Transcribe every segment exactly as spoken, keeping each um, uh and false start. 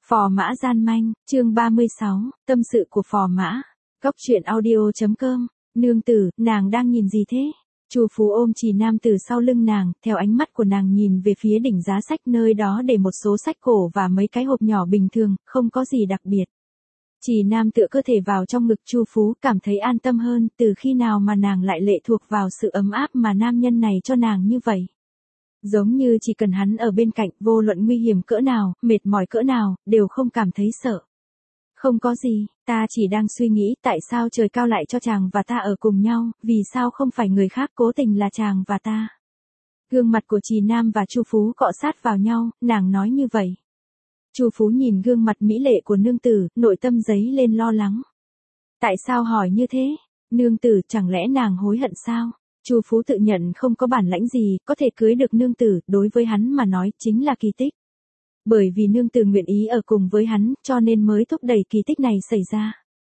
Phò mã gian manh, chương ba mươi sáu, tâm sự của phò mã. Góc truyện audio chấm com. Nương tử, nàng đang nhìn gì thế? Chu Phú ôm Trì Nam từ sau lưng nàng, theo ánh mắt của nàng nhìn về phía đỉnh giá sách, nơi đó để một số sách cổ và mấy cái hộp nhỏ bình thường, không có gì đặc biệt. Trì Nam tựa cơ thể vào trong ngực Chu Phú, cảm thấy an tâm hơn. Từ khi nào mà nàng lại lệ thuộc vào sự ấm áp mà nam nhân này cho nàng như vậy? Giống như chỉ cần hắn ở bên cạnh, vô luận nguy hiểm cỡ nào, mệt mỏi cỡ nào, đều không cảm thấy sợ. Không có gì, ta chỉ đang suy nghĩ tại sao trời cao lại cho chàng và ta ở cùng nhau, vì sao không phải người khác cố tình là chàng và ta. Gương mặt của Trì Nam và Chu Phú cọ sát vào nhau, nàng nói như vậy. Chu Phú nhìn gương mặt mỹ lệ của nương tử, nội tâm dấy lên lo lắng. Tại sao hỏi như thế? Nương tử, chẳng lẽ nàng hối hận sao? Chu Phú tự nhận không có bản lãnh gì, có thể cưới được nương tử, đối với hắn mà nói chính là kỳ tích. Bởi vì nương tử nguyện ý ở cùng với hắn, cho nên mới thúc đẩy kỳ tích này xảy ra.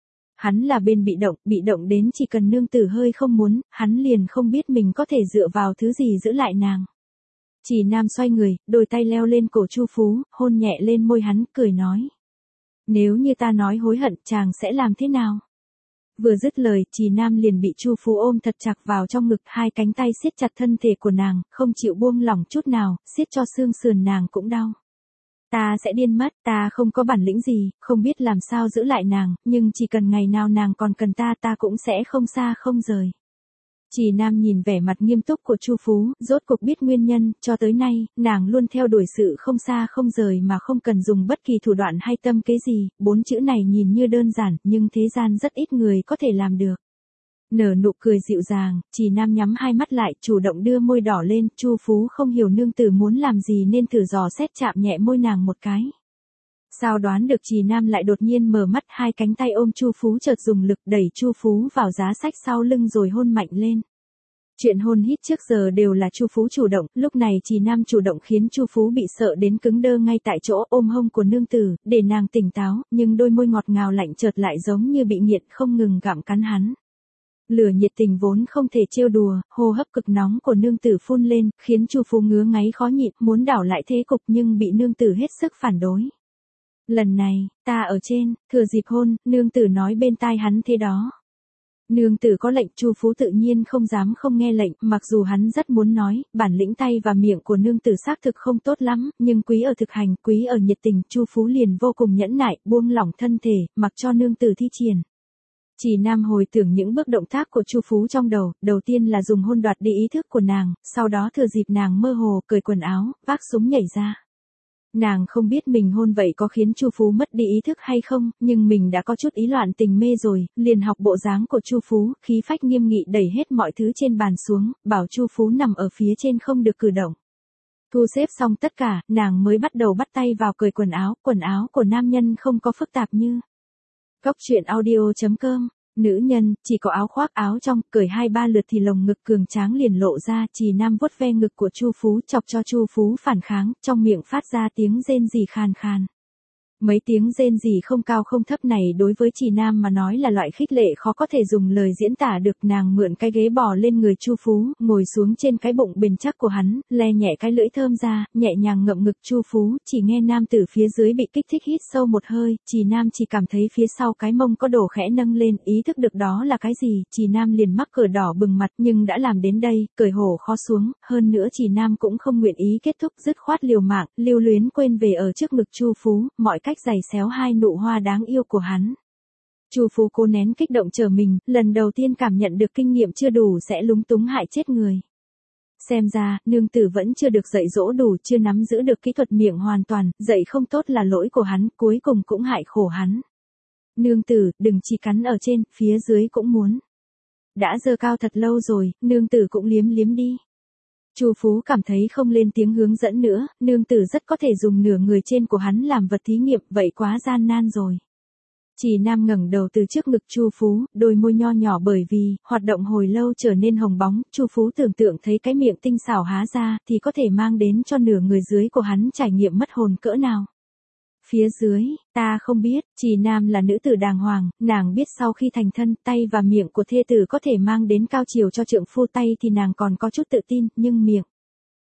Hắn là bên bị động, bị động đến chỉ cần nương tử hơi không muốn, hắn liền không biết mình có thể dựa vào thứ gì giữ lại nàng. Trì Nam xoay người, đôi tay leo lên cổ Chu Phú, hôn nhẹ lên môi hắn, cười nói. Nếu như ta nói hối hận, chàng sẽ làm thế nào? Vừa dứt lời, Trì Nam liền bị Chu Phú ôm thật chặt vào trong ngực, hai cánh tay siết chặt thân thể của nàng, không chịu buông lỏng chút nào, siết cho xương sườn nàng cũng đau. Ta sẽ điên mất, ta không có bản lĩnh gì, không biết làm sao giữ lại nàng, nhưng chỉ cần ngày nào nàng còn cần ta, ta cũng sẽ không xa không rời. Trì Nam nhìn vẻ mặt nghiêm túc của Chu Phú, rốt cuộc biết nguyên nhân, cho tới nay, nàng luôn theo đuổi sự không xa không rời mà không cần dùng bất kỳ thủ đoạn hay tâm kế gì, bốn chữ này nhìn như đơn giản, nhưng thế gian rất ít người có thể làm được. Nở nụ cười dịu dàng, Trì Nam nhắm hai mắt lại, chủ động đưa môi đỏ lên, Chu Phú không hiểu nương tử muốn làm gì nên thử dò xét chạm nhẹ môi nàng một cái. Sao đoán được Trì Nam lại đột nhiên mở mắt, hai cánh tay ôm Chu Phú chợt dùng lực đẩy Chu Phú vào giá sách sau lưng rồi hôn mạnh lên. Chuyện hôn hít trước giờ đều là Chu Phú chủ động, lúc này Trì Nam chủ động khiến Chu Phú bị sợ đến cứng đơ ngay tại chỗ, ôm hông của nương tử, để nàng tỉnh táo, nhưng đôi môi ngọt ngào lạnh chợt lại giống như bị nghiện không ngừng gặm cắn hắn. Lửa nhiệt tình vốn không thể trêu đùa, hô hấp cực nóng của nương tử phun lên, khiến Chu Phú ngứa ngáy khó nhịn, muốn đảo lại thế cục nhưng bị nương tử hết sức phản đối. Lần này, ta ở trên, thừa dịp hôn, nương tử nói bên tai hắn thế đó. Nương tử có lệnh, Chu Phú tự nhiên không dám không nghe lệnh, mặc dù hắn rất muốn nói, bản lĩnh tay và miệng của nương tử xác thực không tốt lắm, nhưng quý ở thực hành, quý ở nhiệt tình, Chu Phú liền vô cùng nhẫn nại, buông lỏng thân thể, mặc cho nương tử thi triển. Trì Nam hồi tưởng những bước động tác của Chu Phú trong đầu, đầu tiên là dùng hôn đoạt đi ý thức của nàng, sau đó thừa dịp nàng mơ hồ, cởi quần áo, vác súng nhảy ra. Nàng không biết mình hôn vậy có khiến Chu Phú mất đi ý thức hay không, nhưng mình đã có chút ý loạn tình mê rồi, liền học bộ dáng của Chu Phú, khí phách nghiêm nghị đẩy hết mọi thứ trên bàn xuống, bảo Chu Phú nằm ở phía trên không được cử động. Thu xếp xong tất cả, nàng mới bắt đầu bắt tay vào cởi quần áo, quần áo của nam nhân không có phức tạp như. Góc truyện audio chấm com. Nữ nhân, chỉ có áo khoác áo trong, cởi hai ba lượt thì lồng ngực cường tráng liền lộ ra, Trì Nam vuốt ve ngực của Chu Phú, chọc cho Chu Phú phản kháng, trong miệng phát ra tiếng rên rỉ khàn khàn. Mấy tiếng rên rỉ không cao không thấp này đối với Trì Nam mà nói là loại khích lệ khó có thể dùng lời diễn tả được. Nàng mượn cái ghế bò lên người Chu Phú, ngồi xuống trên cái bụng bền chắc của hắn, le nhẹ cái lưỡi thơm ra, nhẹ nhàng ngậm ngực Chu Phú, chỉ nghe nam tử phía dưới bị kích thích hít sâu một hơi, Trì Nam chỉ cảm thấy phía sau cái mông có đồ khẽ nâng lên, ý thức được đó là cái gì, Trì Nam liền mắc cỡ đỏ bừng mặt, nhưng đã làm đến đây, cởi hổ khó xuống, hơn nữa Trì Nam cũng không nguyện ý kết thúc, dứt khoát liều mạng, lưu luyến quên về ở trước ngực Chu Phú, mọi cách giày xéo hai nụ hoa đáng yêu của hắn. Chu Phú cố nén kích động chờ mình, lần đầu tiên cảm nhận được kinh nghiệm chưa đủ sẽ lúng túng hại chết người. Xem ra, nương tử vẫn chưa được dạy dỗ đủ, chưa nắm giữ được kỹ thuật miệng hoàn toàn, dạy không tốt là lỗi của hắn, cuối cùng cũng hại khổ hắn. Nương tử, đừng chỉ cắn ở trên, phía dưới cũng muốn. Đã giơ cao thật lâu rồi, nương tử cũng liếm liếm đi. Chu Phú cảm thấy không lên tiếng hướng dẫn nữa, nương tử rất có thể dùng nửa người trên của hắn làm vật thí nghiệm, vậy quá gian nan rồi. Trì Nam ngẩng đầu từ trước ngực Chu Phú, đôi môi nho nhỏ bởi vì hoạt động hồi lâu trở nên hồng bóng, Chu Phú tưởng tượng thấy cái miệng tinh xảo há ra thì có thể mang đến cho nửa người dưới của hắn trải nghiệm mất hồn cỡ nào. Phía dưới, ta không biết, Trì Nam là nữ tử đàng hoàng, nàng biết sau khi thành thân, tay và miệng của thê tử có thể mang đến cao chiều cho trượng phu, tay thì nàng còn có chút tự tin, nhưng miệng.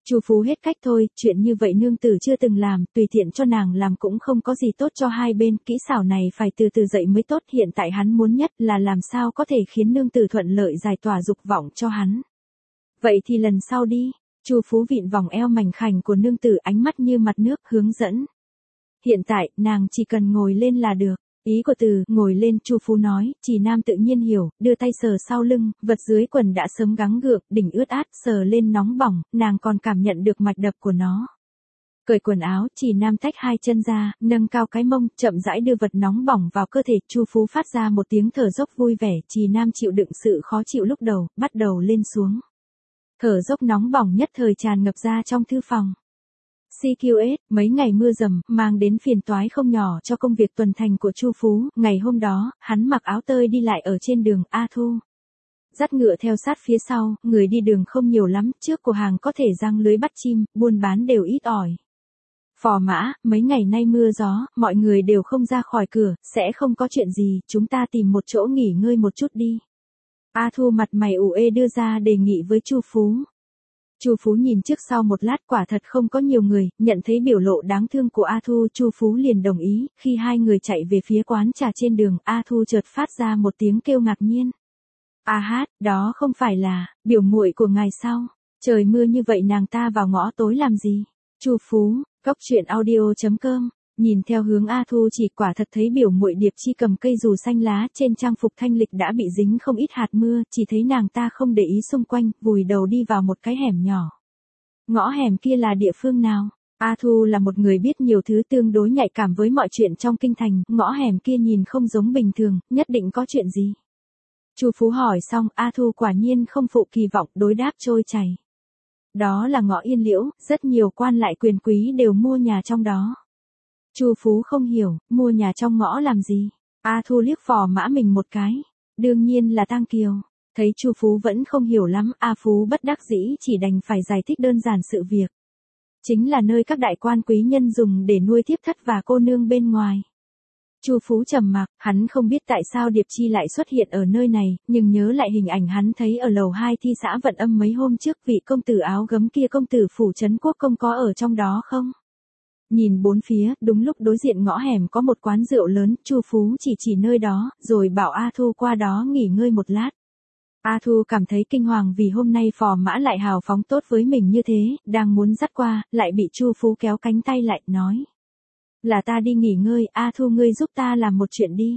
Chu Phú hết cách thôi, chuyện như vậy nương tử chưa từng làm, tùy tiện cho nàng làm cũng không có gì tốt cho hai bên, kỹ xảo này phải từ từ dậy mới tốt, hiện tại hắn muốn nhất là làm sao có thể khiến nương tử thuận lợi giải tỏa dục vọng cho hắn. Vậy thì lần sau đi. Chu Phú vịn vòng eo mảnh khảnh của nương tử, ánh mắt như mặt nước hướng dẫn. Hiện tại, nàng chỉ cần ngồi lên là được. Ý của từ ngồi lên, Chu Phú nói, Trì Nam tự nhiên hiểu, đưa tay sờ sau lưng, vật dưới quần đã sớm gắng gượng, đỉnh ướt át, sờ lên nóng bỏng, nàng còn cảm nhận được mạch đập của nó. Cởi quần áo, Trì Nam tách hai chân ra, nâng cao cái mông, chậm rãi đưa vật nóng bỏng vào cơ thể, Chu Phú phát ra một tiếng thở dốc vui vẻ, Trì Nam chịu đựng sự khó chịu lúc đầu, bắt đầu lên xuống. Thở dốc nóng bỏng nhất thời tràn ngập ra trong thư phòng. xê quy ét, mấy ngày mưa dầm, mang đến phiền toái không nhỏ cho công việc tuần thành của Chu Phú, ngày hôm đó, hắn mặc áo tơi đi lại ở trên đường, A Thu dắt ngựa theo sát phía sau, người đi đường không nhiều lắm, trước của hàng có thể giăng lưới bắt chim, buôn bán đều ít ỏi. Phò Mã, mấy ngày nay mưa gió, mọi người đều không ra khỏi cửa, sẽ không có chuyện gì, chúng ta tìm một chỗ nghỉ ngơi một chút đi. A Thu mặt mày ủ ê đưa ra đề nghị với Chu Phú. Chu Phú nhìn trước sau một lát, quả thật không có nhiều người, nhận thấy biểu lộ đáng thương của A Thu, Chu Phú liền đồng ý, khi hai người chạy về phía quán trà trên đường, A Thu chợt phát ra một tiếng kêu ngạc nhiên. A hát, đó không phải là biểu muội của ngài sao? Trời mưa như vậy nàng ta vào ngõ tối làm gì? Chu Phú, cốc truyện audio chấm com. Nhìn theo hướng A Thu chỉ, quả thật thấy biểu muội Điệp Chi cầm cây dù xanh lá, trên trang phục thanh lịch đã bị dính không ít hạt mưa, chỉ thấy nàng ta không để ý xung quanh, vùi đầu đi vào một cái hẻm nhỏ. Ngõ hẻm kia là địa phương nào? A Thu là một người biết nhiều thứ, tương đối nhạy cảm với mọi chuyện trong kinh thành, ngõ hẻm kia nhìn không giống bình thường, nhất định có chuyện gì. Chu Phú hỏi xong, A Thu quả nhiên không phụ kỳ vọng, đối đáp trôi chảy. Đó là ngõ Yên Liễu, rất nhiều quan lại quyền quý đều mua nhà trong đó. Chu Phú không hiểu, mua nhà trong ngõ làm gì? A Thu liếc Phò Mã mình một cái. Đương nhiên là tang kiều. Thấy Chu Phú vẫn không hiểu lắm, A Phú bất đắc dĩ chỉ đành phải giải thích đơn giản sự việc. Chính là nơi các đại quan quý nhân dùng để nuôi thiếp thất và cô nương bên ngoài. Chu Phú trầm mặc, hắn không biết tại sao Điệp Chi lại xuất hiện ở nơi này, nhưng nhớ lại hình ảnh hắn thấy ở lầu hai thi xã Vận Âm mấy hôm trước, vị công tử áo gấm kia, công tử phủ trấn quốc công có ở trong đó không? Nhìn bốn phía, đúng lúc đối diện ngõ hẻm có một quán rượu lớn, Chu Phú chỉ chỉ nơi đó, rồi bảo A Thu qua đó nghỉ ngơi một lát. A Thu cảm thấy kinh hoàng vì hôm nay Phò Mã lại hào phóng tốt với mình như thế, đang muốn dắt qua, lại bị Chu Phú kéo cánh tay lại, nói. Là ta đi nghỉ ngơi, A Thu ngươi giúp ta làm một chuyện đi.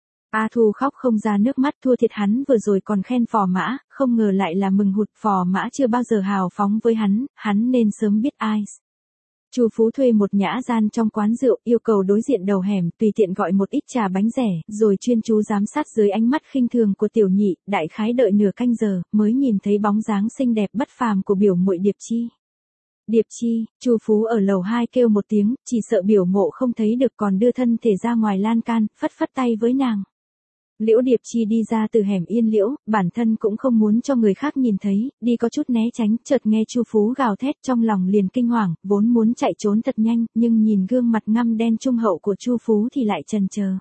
A Thu khóc không ra nước mắt, thua thiệt hắn vừa rồi còn khen Phò Mã, không ngờ lại là mừng hụt, Phò Mã chưa bao giờ hào phóng với hắn, hắn nên sớm biết ai. Chu Phú thuê một nhã gian trong quán rượu, yêu cầu đối diện đầu hẻm, tùy tiện gọi một ít trà bánh rẻ, rồi chuyên chú giám sát dưới ánh mắt khinh thường của tiểu nhị, đại khái đợi nửa canh giờ, mới nhìn thấy bóng dáng xinh đẹp bất phàm của biểu muội Điệp Chi. Điệp Chi, Chu Phú ở lầu hai kêu một tiếng, chỉ sợ biểu mộ không thấy được, còn đưa thân thể ra ngoài lan can, phất phất tay với nàng. Liễu Điệp Chi đi ra từ hẻm Yên Liễu, bản thân cũng không muốn cho người khác nhìn thấy, đi có chút né tránh, chợt nghe Chu Phú gào thét, trong lòng liền kinh hoàng, vốn muốn chạy trốn thật nhanh, nhưng nhìn gương mặt ngăm đen trung hậu của Chu Phú thì lại chần chờ.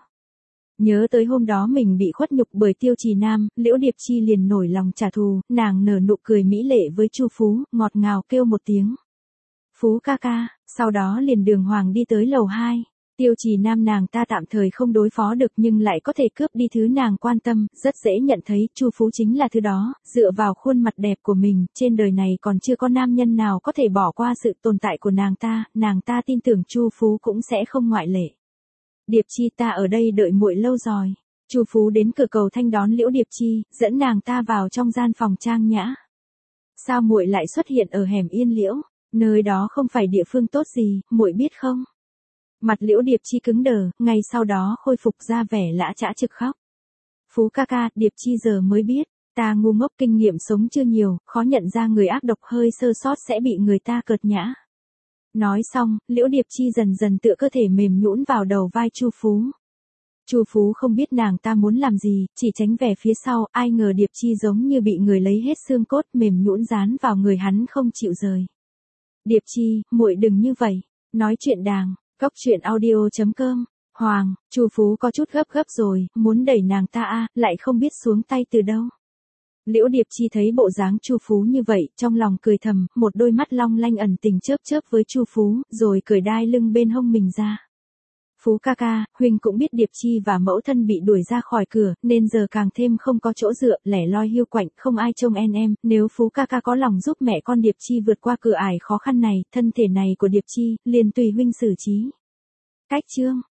Nhớ tới hôm đó mình bị khuất nhục bởi Tiêu Trì Nam, Liễu Điệp Chi liền nổi lòng trả thù, nàng nở nụ cười mỹ lệ với Chu Phú, ngọt ngào kêu một tiếng. Phú ca ca, sau đó liền đường hoàng đi tới lầu hai. Tiêu Trì Nam nàng ta tạm thời không đối phó được nhưng lại có thể cướp đi thứ nàng quan tâm, rất dễ nhận thấy, Chu Phú chính là thứ đó, dựa vào khuôn mặt đẹp của mình, trên đời này còn chưa có nam nhân nào có thể bỏ qua sự tồn tại của nàng ta, nàng ta tin tưởng Chu Phú cũng sẽ không ngoại lệ. Điệp Chi, ta ở đây đợi muội lâu rồi. Chu Phú đến cửa cầu thanh đón Liễu Điệp Chi, dẫn nàng ta vào trong gian phòng trang nhã. Sao muội lại xuất hiện ở hẻm Yên Liễu? Nơi đó không phải địa phương tốt gì, muội biết không? Mặt Liễu Điệp Chi cứng đờ, ngay sau đó khôi phục ra vẻ lã chã trực khóc. Phú ca ca, Điệp Chi giờ mới biết, ta ngu ngốc, kinh nghiệm sống chưa nhiều, khó nhận ra người ác độc, hơi sơ sót sẽ bị người ta cợt nhã. Nói xong, Liễu Điệp Chi dần dần tựa cơ thể mềm nhũn vào đầu vai Chu Phú. Chu Phú không biết nàng ta muốn làm gì, chỉ tránh về phía sau, ai ngờ Điệp Chi giống như bị người lấy hết xương cốt, mềm nhũn dán vào người hắn không chịu rời. Điệp Chi, muội đừng như vậy. Nói chuyện đàng, cốc truyện audio chấm com. Hoàng, Chu Phú có chút gấp gấp rồi, muốn đẩy nàng ta a, lại không biết xuống tay từ đâu. Liễu Điệp Chi thấy bộ dáng Chu Phú như vậy, trong lòng cười thầm, một đôi mắt long lanh ẩn tình chớp chớp với Chu Phú, rồi cởi đai lưng bên hông mình ra. Phú ca ca, huynh cũng biết Điệp Chi và mẫu thân bị đuổi ra khỏi cửa, nên giờ càng thêm không có chỗ dựa, lẻ loi hiu quạnh, không ai trông en em, nếu Phú ca ca có lòng giúp mẹ con Điệp Chi vượt qua cửa ải khó khăn này, thân thể này của Điệp Chi, liền tùy huynh xử trí. Cách chương